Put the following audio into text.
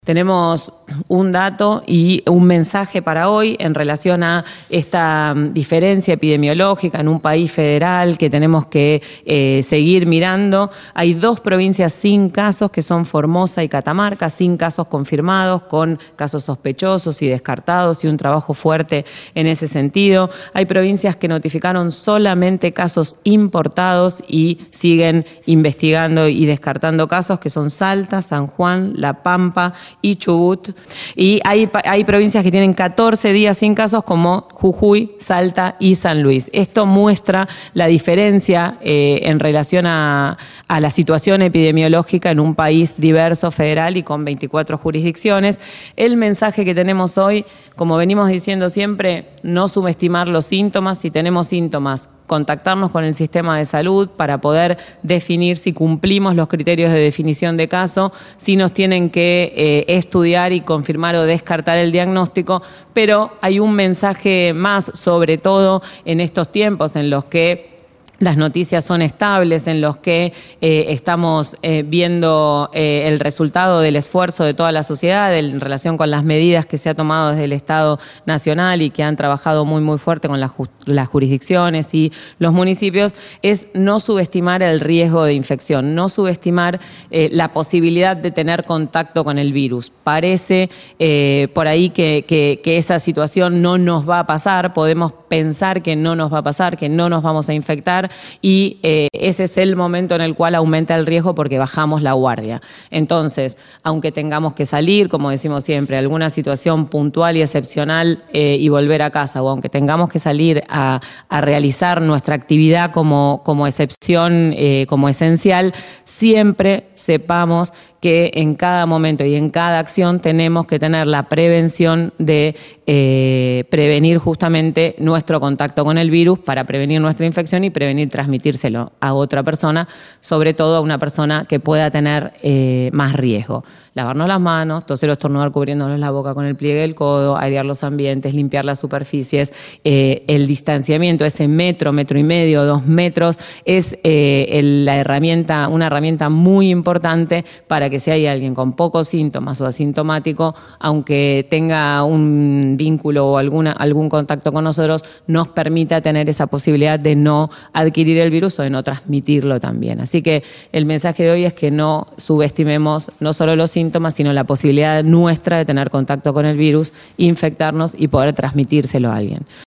Tenemos un dato y un mensaje para hoy en relación a esta diferencia epidemiológica en un país federal que tenemos que seguir mirando. Hay dos provincias sin casos, que son Formosa y Catamarca, sin casos confirmados, con casos sospechosos y descartados y un trabajo fuerte en ese sentido. Hay provincias que notificaron solamente casos importados y siguen investigando y descartando casos, que son Salta, San Juan, La Pampa y Chubut. Y hay provincias que tienen 14 días sin casos, como Jujuy, Salta y San Luis. Esto muestra la diferencia en relación a la situación epidemiológica en un país diverso, federal y con 24 jurisdicciones. El mensaje que tenemos hoy, como venimos diciendo siempre, no subestimar los síntomas. Si tenemos síntomas, contactarnos con el sistema de salud para poder definir si cumplimos los criterios de definición de caso, si nos tienen que estudiar y confirmar o descartar el diagnóstico, pero hay un mensaje más, sobre todo en estos tiempos en los que las noticias son estables, en los que estamos viendo el resultado del esfuerzo de toda la sociedad en relación con las medidas que se ha tomado desde el Estado Nacional y que han trabajado muy fuerte con las jurisdicciones y los municipios, es no subestimar el riesgo de infección, no subestimar la posibilidad de tener contacto con el virus. Parece por ahí que esa situación no nos va a pasar, podemos pensar que no nos va a pasar, que no nos vamos a infectar, y ese es el momento en el cual aumenta el riesgo porque bajamos la guardia. Entonces, aunque tengamos que salir, como decimos siempre, alguna situación puntual y excepcional y volver a casa, o aunque tengamos que salir a realizar nuestra actividad como excepción, como esencial, siempre sepamos que en cada momento y en cada acción tenemos que tener la prevención de prevenir justamente nuestro contacto con el virus para prevenir nuestra infección y prevenir transmitírselo a otra persona, sobre todo a una persona que pueda tener más riesgo. Lavarnos las manos, toser o estornudar cubriéndonos la boca con el pliegue del codo, airear los ambientes, limpiar las superficies, el distanciamiento, ese metro y medio, 2 metros, es una herramienta muy importante para que si hay alguien con pocos síntomas o asintomático, aunque tenga un vínculo o algún contacto con nosotros, nos permita tener esa posibilidad de no adquirir el virus o de no transmitirlo también. Así que el mensaje de hoy es que no subestimemos no solo los síntomas, sino la posibilidad nuestra de tener contacto con el virus, infectarnos y poder transmitírselo a alguien.